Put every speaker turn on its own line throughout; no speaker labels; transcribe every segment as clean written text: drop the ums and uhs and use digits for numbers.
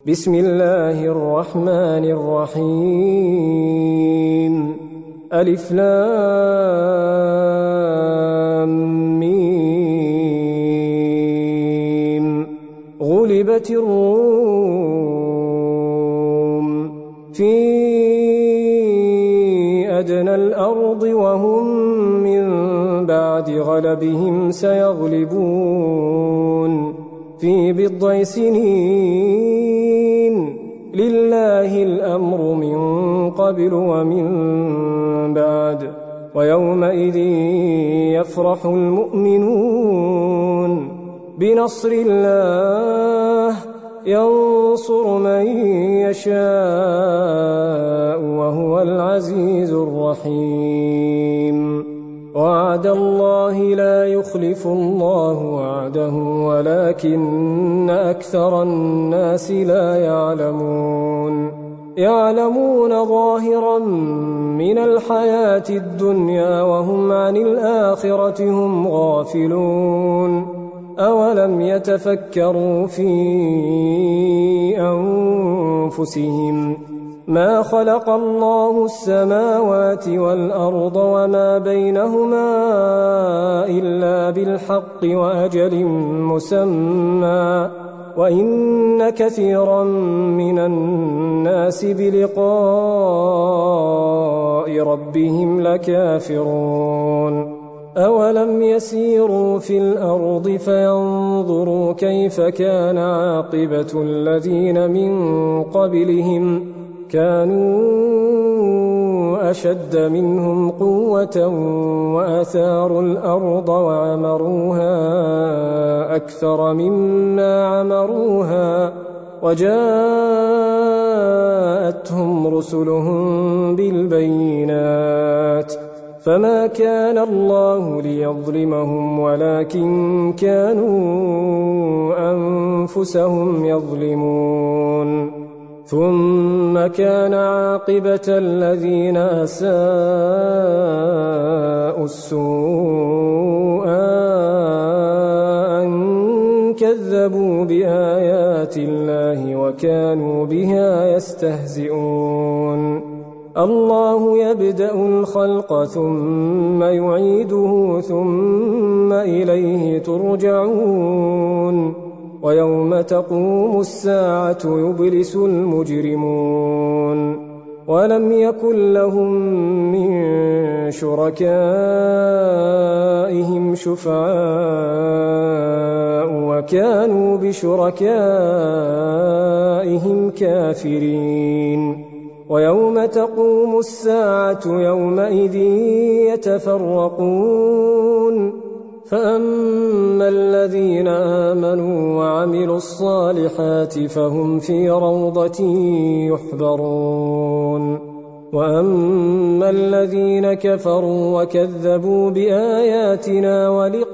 بسم الله الرحمن الرحيم ألف لام ميم غلبت الروم في أدنى الأرض وهم من بعد غلبهم سيغلبون في بضع سنين لله الأمر من قبل ومن بعد ويومئذ يفرح المؤمنون بنصر الله ينصر من يشاء وهو العزيز الرحيم وعد الله لا يخلف الله وعده ولكن أكثر الناس لا يعلمون ظاهرا من الحياة الدنيا وهم عن الآخرة هم غافلون أولم يتفكروا في أنفسهم ما خلق الله السماوات والأرض وما بينهما إلا بالحق وأجل مسمى وإن كثيرا من الناس بلقاء ربهم لكافرون أولم يسيروا في الأرض فينظروا كيف كان عاقبة الذين من قبلهم كانوا أشد منهم قوة وأثاروا الأرض وعمروها أكثر مما عمروها وجاءتهم رسلهم بالبينات فما كان الله ليظلمهم ولكن كانوا أنفسهم يظلمون ثم كان عاقبة الذين أساءوا السوء أن كذبوا بآيات الله وكانوا بها يستهزئون الله يبدأ الخلق ثم يعيده ثم إليه ترجعون ويوم تقوم الساعة يبلس المجرمون ولم يكن لهم من شركائهم شفعاء وكانوا بشركائهم كافرين ويوم تقوم الساعة يومئذ يتفرقون فأما الذين آمنوا وعملوا الصالحات فهم في روضة يحبرون وأما الذين كفروا وكذبوا بآياتنا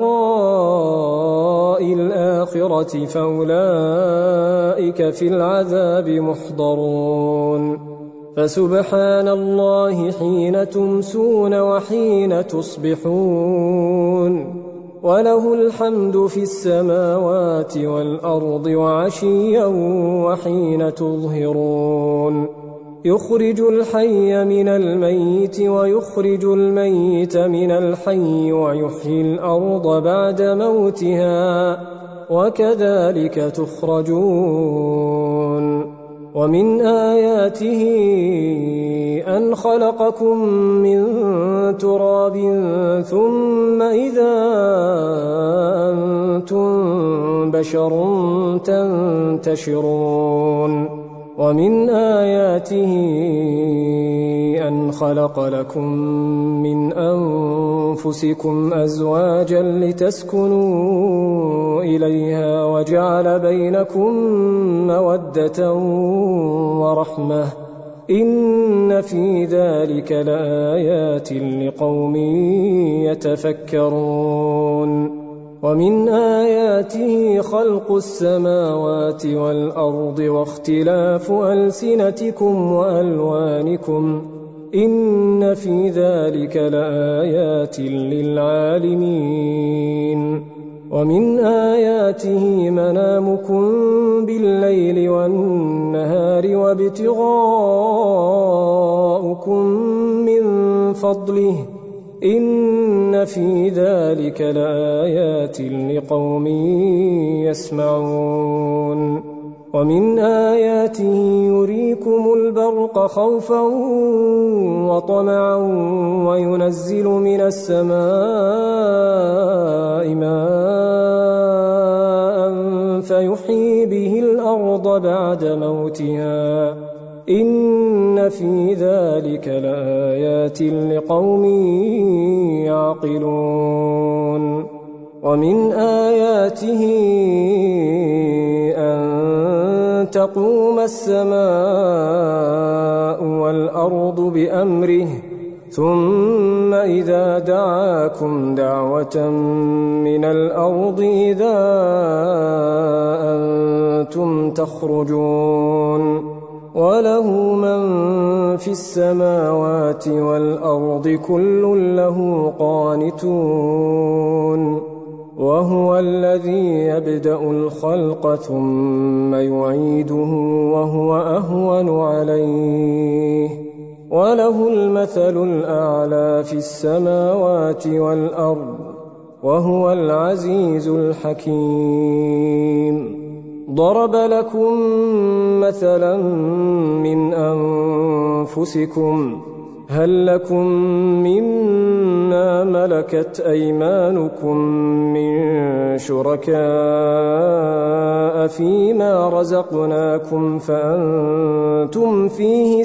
ولقاء الآخرة فأولئك في العذاب محضرون فسبحان الله حين تمسون وحين تصبحون وله الحمد في السماوات والأرض وعشيا وحين تظهرون يخرج الحي من الميت ويخرج الميت من الحي ويحيي الأرض بعد موتها وكذلك تخرجون ومن آياته أن خلقكم من تراب ثم إذا أنتم بشر تنتشرون ومن آياته أن خلق لكم من أنفسكم أزواجا لتسكنوا إليها وجعل بينكم مودة ورحمة إن في ذلك لآيات لقوم يتفكرون ومن آياته خلق السماوات والأرض واختلاف ألسنتكم وألوانكم إن في ذلك لآيات للعالمين ومن آياته منامكم بالليل والنهار وابتغاؤكم من فضله إن في ذلك لآيات لقوم يسمعون ومن آياته يريكم البرق خوفا وطمعا وينزل من السماء ماء فيحيي به الأرض بعد موتها إن في ذلك لآيات لقوم يعقلون ومن آياته أن تقوم السماء والأرض بأمره ثم إذا دعاكم دعوة من الأرض إذا أنتم تخرجون وله من في السماوات والأرض كل له قانتون وهو الذي يبدأ الخلق ثم يعيده وهو أهون عليه وله المثل الأعلى في السماوات والأرض وهو العزيز الحكيم ضرب لكم مثلا من أنفسكم هل لكم مما ملكت أيمانكم من شركاء فيما رزقناكم فأنتم فيه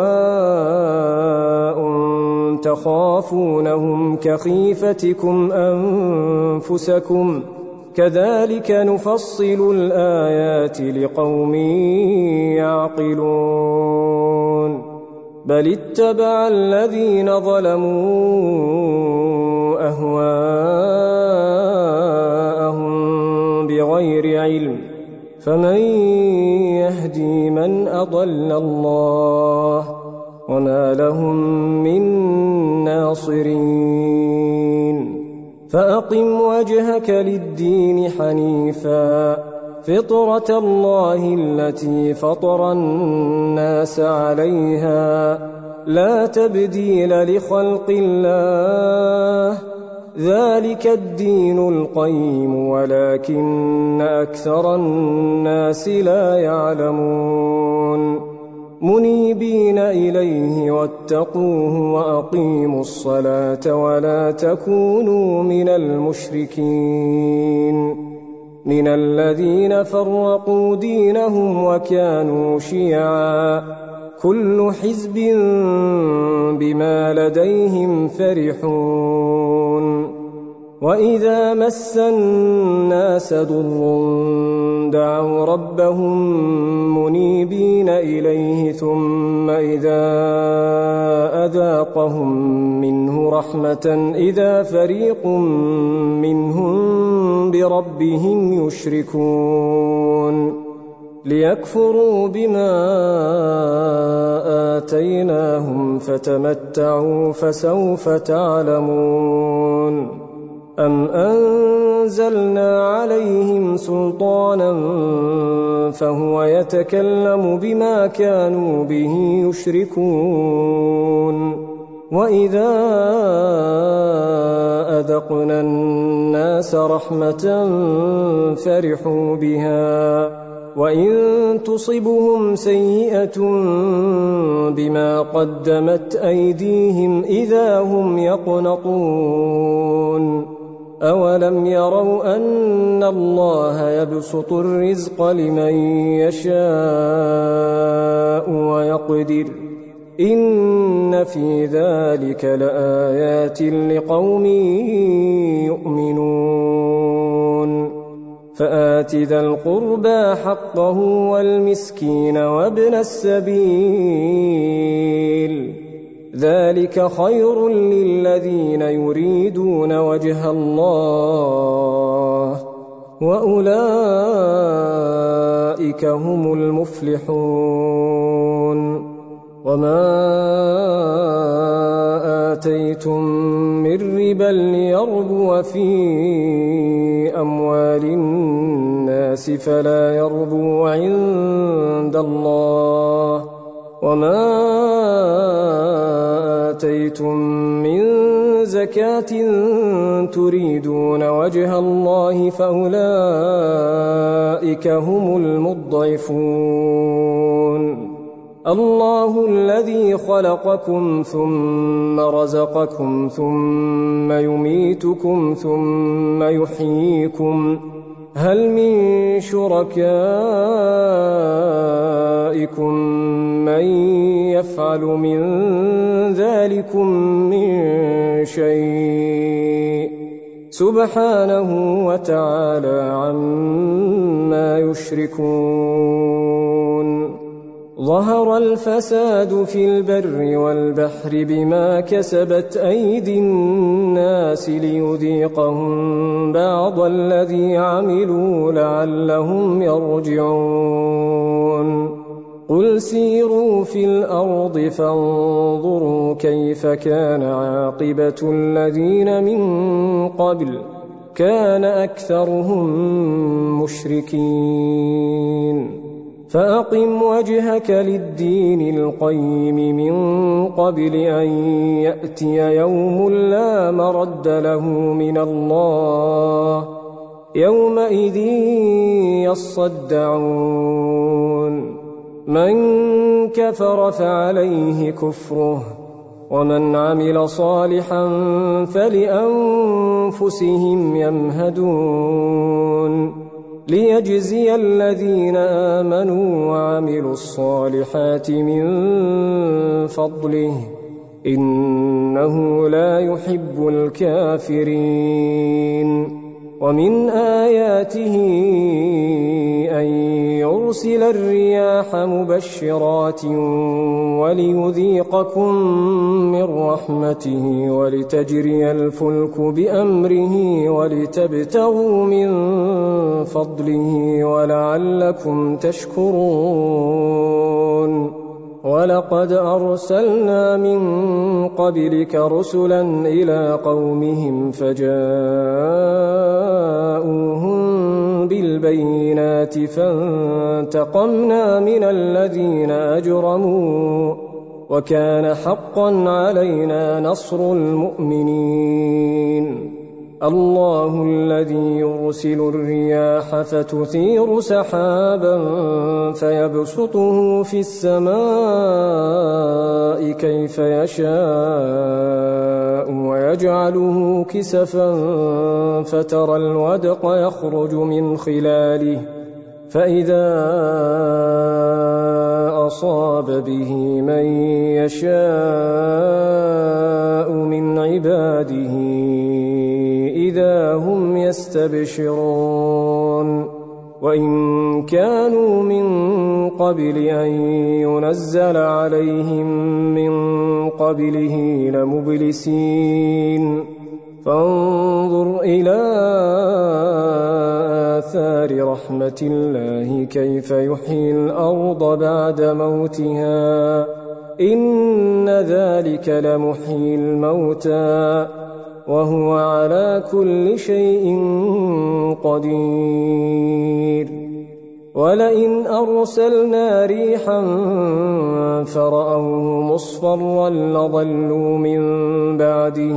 سواء تخافونهم كخيفتكم أنفسكم كذلك نفصل الآيات لقوم يعقلون بل اتبع الذين ظلموا أهواءهم بغير علم فمن يهدي من أضل الله وما لهم من ناصرين فأقم وجهك للدين حنيفا فطرة الله التي فطر الناس عليها لا تبديل لخلق الله ذلك الدين القيم ولكن أكثر الناس لا يعلمون منيبين إليه واتقوه وأقيموا الصلاة ولا تكونوا من المشركين من الذين فرقوا دينهم وكانوا شيعا كل حزب بما لديهم فرحون وإذا مس الناس ضر دعوا ربهم منيبين إليه ثم إذا أذاقهم منه رحمة إذا فريق منهم بربهم يشركون ليكفروا بما آتيناهم فتمتعوا فسوف تعلمون أم أنزلنا عليهم سلطانا فهو يتكلم بما كانوا به يشركون وإذا أذقنا الناس رحمة فرحوا بها وإن تصبهم سيئة بما قدمت أيديهم إذا هم يقنطون أولم يروا أن الله يبسط الرزق لمن يشاء ويقدر إن في ذلك لآيات لقوم يؤمنون فآت ذا القربى حقه والمسكين وابن السبيل ذلك خير للذين يريدون وجه الله وأولئك هم المفلحون وما آتيتم من ربا ليربو في أموال الناس فلا يربو عند الله. وما آتيتم من زكاة تريدون وجه الله فأولئك هم المضعفون. الله الذي خلقكم ثم رزقكم ثم يميتكم ثم يحييكم، هل من شركائكم من يفعل من ذلكم من شيء؟ سبحانه وتعالى عما يشركون. ظهر الفساد في البر والبحر بما كسبت أيدي الناس ليذيقهم بعض الذي عملوا لعلهم يرجعون. قل سيروا في الأرض فانظروا كيف كان عاقبة الذين من قبل، كان أكثرهم مشركين. فأقم وجهك للدين القيم من قبل أن يأتي يوم لا مرد له من الله، يومئذ يصدعون. من كفر فعليه كفره، ومن عمل صالحا فلأنفسهم يمهدون، ليجزي الذين آمنوا وعملوا الصالحات من فضله، إنه لا يحب الكافرين. ومن آياته أن يرسل الرياح مبشرات وليذيقكم من رحمته ولتجري الفلك بأمره ولتبتغوا من فضله ولعلكم تشكرون. ولقد أرسلنا من قبلك رسلا إلى قومهم فجاءوهم بالبينات فانتقمنا من الذين أجرموا، وكان حقا علينا نصر المؤمنين. الله الذي يرسل الرياح فتثير سحابا فيبسطه في السماء كيف يشاء ويجعله كسفا فترى الودق يخرج من خلاله، فإذا أصاب به من يشاء من عباده إذا هم يستبشرون. وإن كانوا من قبل أن ينزل عليهم من قبله لمبلسين. فانظر إلى آثار رحمة الله كيف يحيي الأرض بعد موتها، إن ذلك لمحيي الموتى وهو على كل شيء قدير. ولئن أرسلنا ريحا فرأوه مصفرا لظلوا من بعده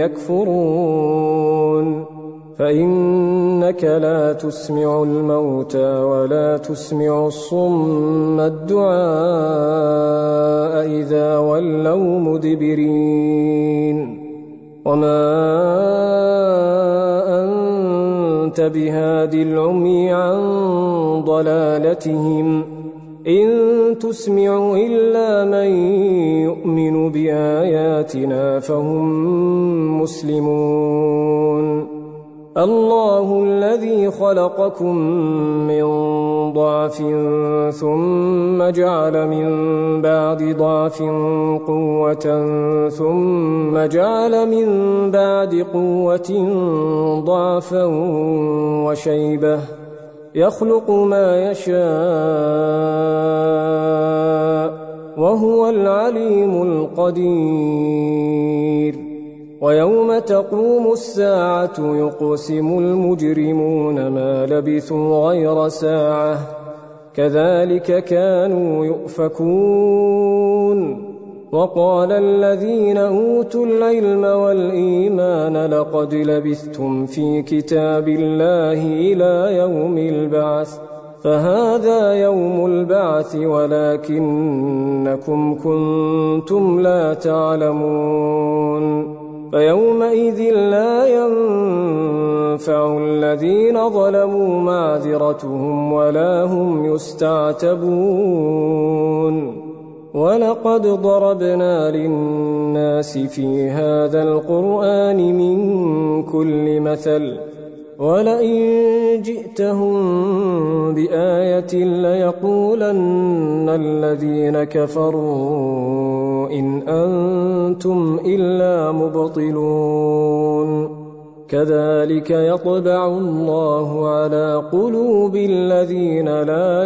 يكفرون. فإنك لا تسمع الموتى ولا تسمع الصم الدعاء إذا ولوا مدبرين. وما أنت بهاد العمي عن ضلالتهم، إن تسمع إلا من يؤمن بآياتنا فهم مسلمون. الله الذي خلقكم من ضعف ثم جعل من بعد ضعف قوة ثم جعل من بعد قوة ضعفا وشيبة، يخلق ما يشاء وهو العليم القدير. ويوم تقوم الساعة يقسم المجرمون ما لبثوا غير ساعة كذلك كانوا يؤفكون وقال الذين أوتوا العلم والإيمان لقد لبثتم في كتاب الله إلى يوم البعث فهذا يوم البعث ولكنكم كنتم لا تعلمون فيومئذ لا ينفع الذين ظلموا معذرتهم ولا هم يستعتبون ولقد ضربنا للناس في هذا القرآن من كل مثل ولئن جئتهم بآية ليقولن الذين كفروا إن أنتم إلا مبطلون كذلك يطبع الله على قلوب الذين لا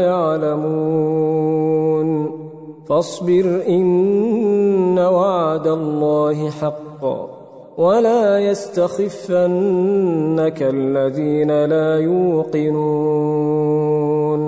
يعلمون فاصبر إن وعد الله حق ولا يستخفنك الذين لا يوقنون